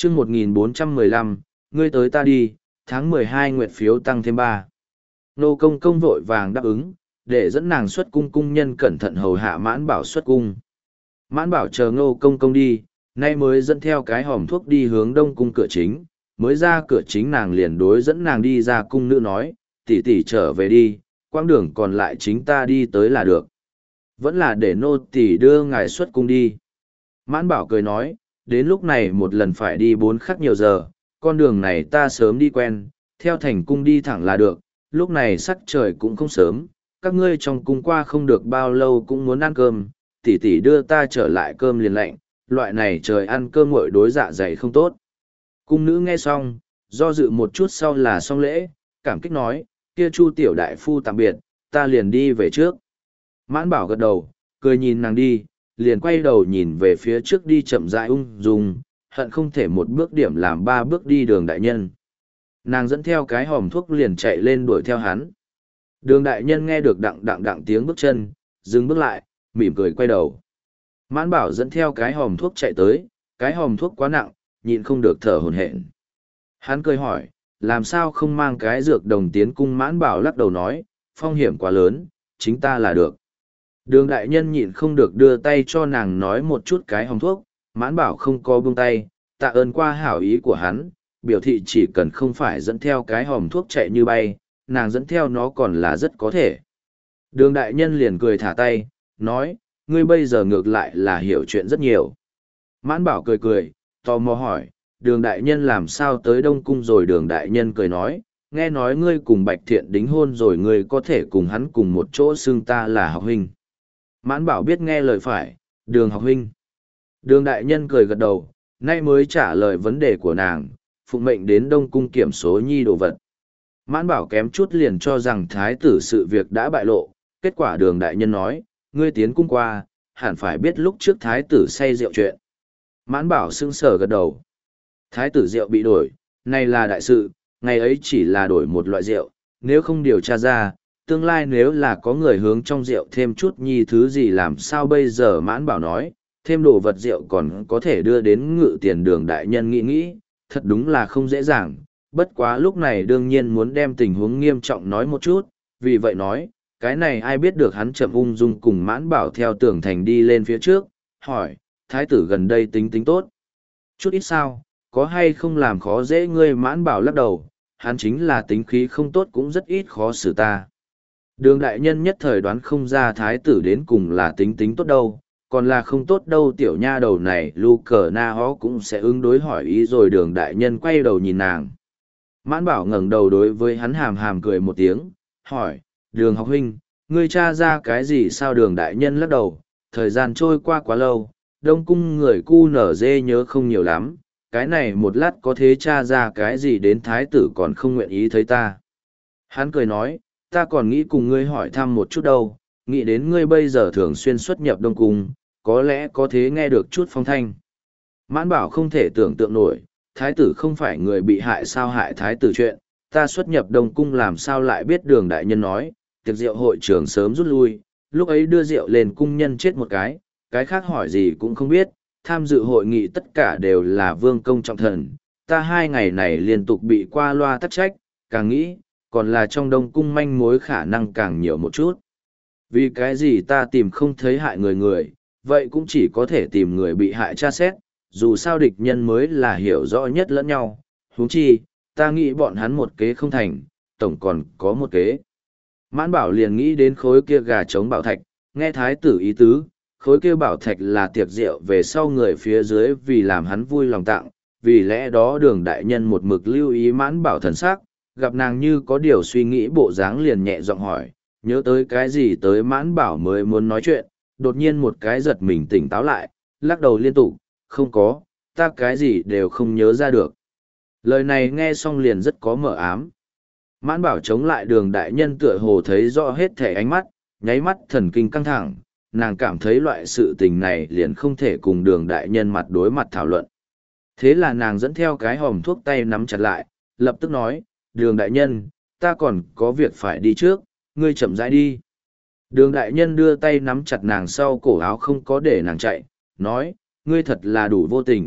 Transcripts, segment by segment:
chương 1415, ngươi tới ta đi, tháng 12 nguyệt phiếu tăng thêm 3. Nô công công vội vàng đáp ứng, để dẫn nàng xuất cung, cung nhân cẩn thận hầu hạ Mãn Bảo xuất cung. Mãn Bảo chờ Nô công công đi, nay mới dẫn theo cái hòm thuốc đi hướng đông cung cửa chính, mới ra cửa chính nàng liền đối dẫn nàng đi ra cung nữ nói, tỷ tỷ trở về đi, quãng đường còn lại chính ta đi tới là được. Vẫn là để nô tỷ đưa ngài xuất cung đi. Mãn Bảo cười nói, đến lúc này một lần phải đi 4 khắc nhiều giờ, con đường này ta sớm đi quen, theo thành cung đi thẳng là được, lúc này sắc trời cũng không sớm, các ngươi trong cung qua không được bao lâu cũng muốn ăn cơm, tỷ tỷ đưa ta trở lại cơm liền lạnh, loại này trời ăn cơm nguội đối dạ dày không tốt. Cung nữ nghe xong, do dự một chút sau là xong lễ, cảm kích nói, kia Chu tiểu đại phu tạm biệt, ta liền đi về trước. Mãn Bảo gật đầu, cười nhìn nàng đi, liền quay đầu nhìn về phía trước đi chậm rãi ung dung, hận không thể một bước điểm làm 3 bước đi Đường đại nhân. Nàng dẫn theo cái hòm thuốc liền chạy lên đuổi theo hắn. Đường đại nhân nghe được đặng đặng đặng tiếng bước chân, dừng bước lại, mỉm cười quay đầu. Mãn Bảo dẫn theo cái hòm thuốc chạy tới, cái hòm thuốc quá nặng, nhịn không được thở hổn hển. Hắn cười hỏi, làm sao không mang cái dược đồng tiến cung? Mãn Bảo lắc đầu nói, phong hiểm quá lớn, chính ta là được. Đường đại nhân nhịn không được đưa tay cho nàng nói một chút cái hòm thuốc, Mãn Bảo không có buông tay, tạ ơn qua hảo ý của hắn, biểu thị chỉ cần không phải dẫn theo cái hòm thuốc chạy như bay, nàng dẫn theo nó còn là rất có thể. Đường đại nhân liền cười thả tay, nói, ngươi bây giờ ngược lại là hiểu chuyện rất nhiều. Mãn Bảo cười cười, tò mò hỏi, đường đại nhân làm sao tới Đông Cung rồi? Đường đại nhân cười nói, nghe nói ngươi cùng Bạch Thiện đính hôn rồi, ngươi có thể cùng hắn cùng một chỗ xưng ta là học huynh. Mãn Bảo biết nghe lời phải, Đường học huynh. Đường đại nhân cười gật đầu, nay mới trả lời vấn đề của nàng, phụng mệnh đến Đông Cung kiểm số nhi đồ vật. Mãn Bảo kém chút liền cho rằng thái tử sự việc đã bại lộ, kết quả Đường đại nhân nói, ngươi tiến cung qua, hẳn phải biết lúc trước thái tử say rượu chuyện. Mãn Bảo sững sờ gật đầu. Thái tử rượu bị đổi, này là đại sự, ngày ấy chỉ là đổi một loại rượu, nếu không điều tra ra, tương lai nếu là có người hướng trong rượu thêm chút nhi thứ gì làm sao bây giờ? Mãn Bảo nói, thêm đồ vật rượu còn có thể đưa đến ngự tiền. Đường đại nhân nghĩ, thật đúng là không dễ dàng, bất quá lúc này đương nhiên muốn đem tình huống nghiêm trọng nói một chút, vì vậy nói, cái này ai biết được. Hắn chậm ung dung cùng Mãn Bảo theo tường thành đi lên phía trước, hỏi, thái tử gần đây tính tốt chút ít sao, có hay không làm khó dễ ngươi? Mãn Bảo lắc đầu, hắn chính là tính khí không tốt cũng rất ít khó xử ta. Đường đại nhân nhất thời đoán không ra thái tử đến cùng là tính tốt đâu, còn là không tốt đâu. Tiểu nha đầu này lu cờ na hó cũng sẽ ứng đối hỏi ý rồi. Đường đại nhân quay đầu nhìn nàng. Mãn Bảo ngẩng đầu đối với hắn hàm hàm cười một tiếng, hỏi, Đường học huynh, ngươi tra ra cái gì sao? Đường đại nhân lắc đầu, thời gian trôi qua quá lâu, Đông Cung người cu nở dê nhớ không nhiều lắm, cái này một lát có thế tra ra cái gì đến thái tử còn không nguyện ý thấy ta. Hắn cười nói, ta còn nghĩ cùng ngươi hỏi thăm một chút đâu, nghĩ đến ngươi bây giờ thường xuyên xuất nhập Đông Cung, có lẽ có thế nghe được chút phong thanh. Mãn Bảo không thể tưởng tượng nổi, thái tử không phải người bị hại sao? Hại thái tử chuyện, ta xuất nhập Đông Cung làm sao lại biết? Đường đại nhân nói, tiệc rượu hội trường sớm rút lui, lúc ấy đưa rượu lên cung nhân chết một cái khác hỏi gì cũng không biết, tham dự hội nghị tất cả đều là vương công trọng thần, ta 2 ngày này liên tục bị qua loa tắc trách, càng nghĩ, còn là trong Đông Cung manh mối khả năng càng nhiều một chút. Vì cái gì ta tìm không thấy hại người, vậy cũng chỉ có thể tìm người bị hại tra xét, dù sao địch nhân mới là hiểu rõ nhất lẫn nhau, huống chi, ta nghĩ bọn hắn một kế không thành, tổng còn có một kế. Mãn Bảo liền nghĩ đến khối kia gà trống bảo thạch, nghe thái tử ý tứ, khối kia bảo thạch là tiệc rượu về sau người phía dưới vì làm hắn vui lòng tặng, vì lẽ đó Đường đại nhân một mực lưu ý Mãn Bảo thần sắc, gặp nàng như có điều suy nghĩ bộ dáng liền nhẹ giọng hỏi, nhớ tới cái gì tới? Mãn Bảo mới muốn nói chuyện, đột nhiên một cái giật mình tỉnh táo lại, lắc đầu liên tục, không có, ta cái gì đều không nhớ ra được. Lời này nghe xong liền rất có mờ ám. Mãn Bảo chống lại Đường đại nhân tựa hồ thấy rõ hết thể ánh mắt, nháy mắt thần kinh căng thẳng, nàng cảm thấy loại sự tình này liền không thể cùng Đường đại nhân mặt đối mặt thảo luận. Thế là nàng dẫn theo cái hòm thuốc tay nắm chặt lại, lập tức nói, Đường đại nhân, ta còn có việc phải đi trước, ngươi chậm rãi đi. Đường đại nhân đưa tay nắm chặt nàng sau cổ áo không có để nàng chạy, nói, ngươi thật là đủ vô tình,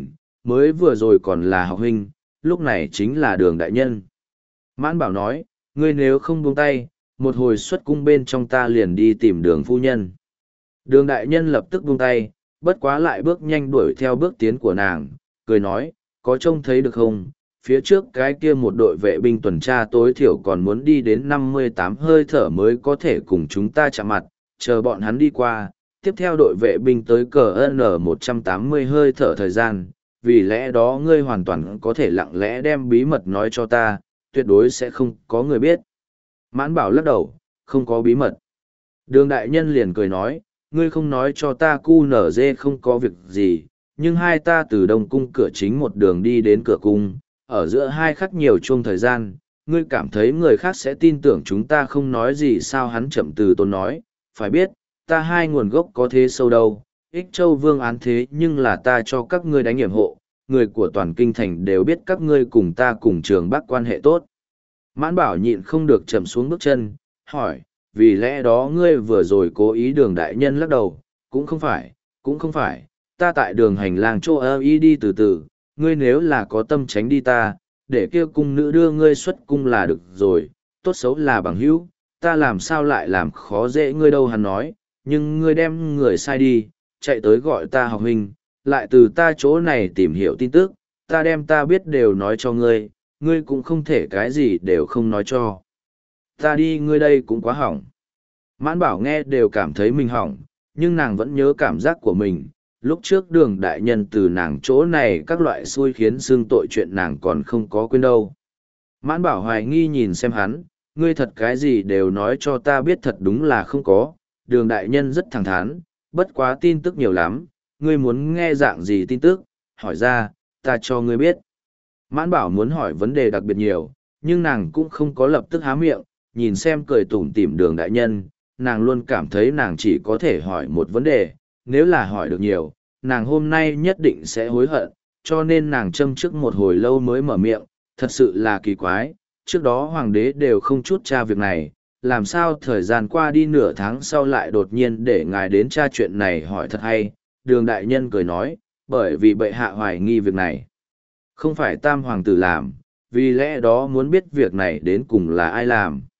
mới vừa rồi còn là học huynh, lúc này chính là Đường đại nhân. Mãn Bảo nói, ngươi nếu không buông tay, một hồi xuất cung bên trong ta liền đi tìm Đường phu nhân. Đường đại nhân lập tức buông tay, bất quá lại bước nhanh đuổi theo bước tiến của nàng, cười nói, có trông thấy được không, phía trước cái kia một đội vệ binh tuần tra tối thiểu còn muốn đi đến 58 hơi thở mới có thể cùng chúng ta chạm mặt, chờ bọn hắn đi qua, tiếp theo đội vệ binh tới cờ N 180 hơi thở thời gian, vì lẽ đó ngươi hoàn toàn có thể lặng lẽ đem bí mật nói cho ta, tuyệt đối sẽ không có người biết. Mãn Bảo lắc đầu, không có bí mật. Đường đại nhân liền cười nói, ngươi không nói cho ta cu nở dê không có việc gì, nhưng hai ta từ đông cung cửa chính một đường đi đến cửa cung, ở giữa hai khắc nhiều chuông thời gian, ngươi cảm thấy người khác sẽ tin tưởng chúng ta không nói gì sao? Hắn chậm từ tốn nói, phải biết, ta hai nguồn gốc có thế sâu đâu, Ích Châu Vương án thế nhưng là ta cho các ngươi đánh hiểm hộ, người của toàn kinh thành đều biết các ngươi cùng ta cùng Trường Bắc quan hệ tốt. Mãn Bảo nhịn không được chậm xuống bước chân, hỏi, vì lẽ đó ngươi vừa rồi cố ý? Đường đại nhân lắc đầu, cũng không phải, ta tại đường hành lang chỗ ơ y đi từ từ, ngươi nếu là có tâm tránh đi ta, để kia cung nữ đưa ngươi xuất cung là được rồi, tốt xấu là bằng hữu, ta làm sao lại làm khó dễ ngươi đâu. Hắn nói, nhưng ngươi đem người sai đi, chạy tới gọi ta học huynh, lại từ ta chỗ này tìm hiểu tin tức, ta đem ta biết đều nói cho ngươi, ngươi cũng không thể cái gì đều không nói cho. Ta đi ngươi đây cũng quá hỏng. Mãn Bảo nghe đều cảm thấy mình hỏng, nhưng nàng vẫn nhớ cảm giác của mình. Lúc trước Đường đại nhân từ nàng chỗ này các loại xui khiến xương tội chuyện nàng còn không có quên đâu. Mãn Bảo hoài nghi nhìn xem hắn, ngươi thật cái gì đều nói cho ta biết? Thật đúng là không có. Đường đại nhân rất thẳng thắn, bất quá tin tức nhiều lắm, ngươi muốn nghe dạng gì tin tức, hỏi ra, ta cho ngươi biết. Mãn Bảo muốn hỏi vấn đề đặc biệt nhiều, nhưng nàng cũng không có lập tức há miệng, nhìn xem cười tủm tỉm Đường đại nhân, nàng luôn cảm thấy nàng chỉ có thể hỏi một vấn đề, nếu là hỏi được nhiều, nàng hôm nay nhất định sẽ hối hận, cho nên nàng châm trước một hồi lâu mới mở miệng, thật sự là kỳ quái, trước đó hoàng đế đều không chút tra việc này, làm sao thời gian qua đi nửa tháng sau lại đột nhiên để ngài đến tra chuyện này? Hỏi thật hay. Đường đại nhân cười nói, bởi vì bệ hạ hoài nghi việc này không phải tam hoàng tử làm, vì lẽ đó muốn biết việc này đến cùng là ai làm.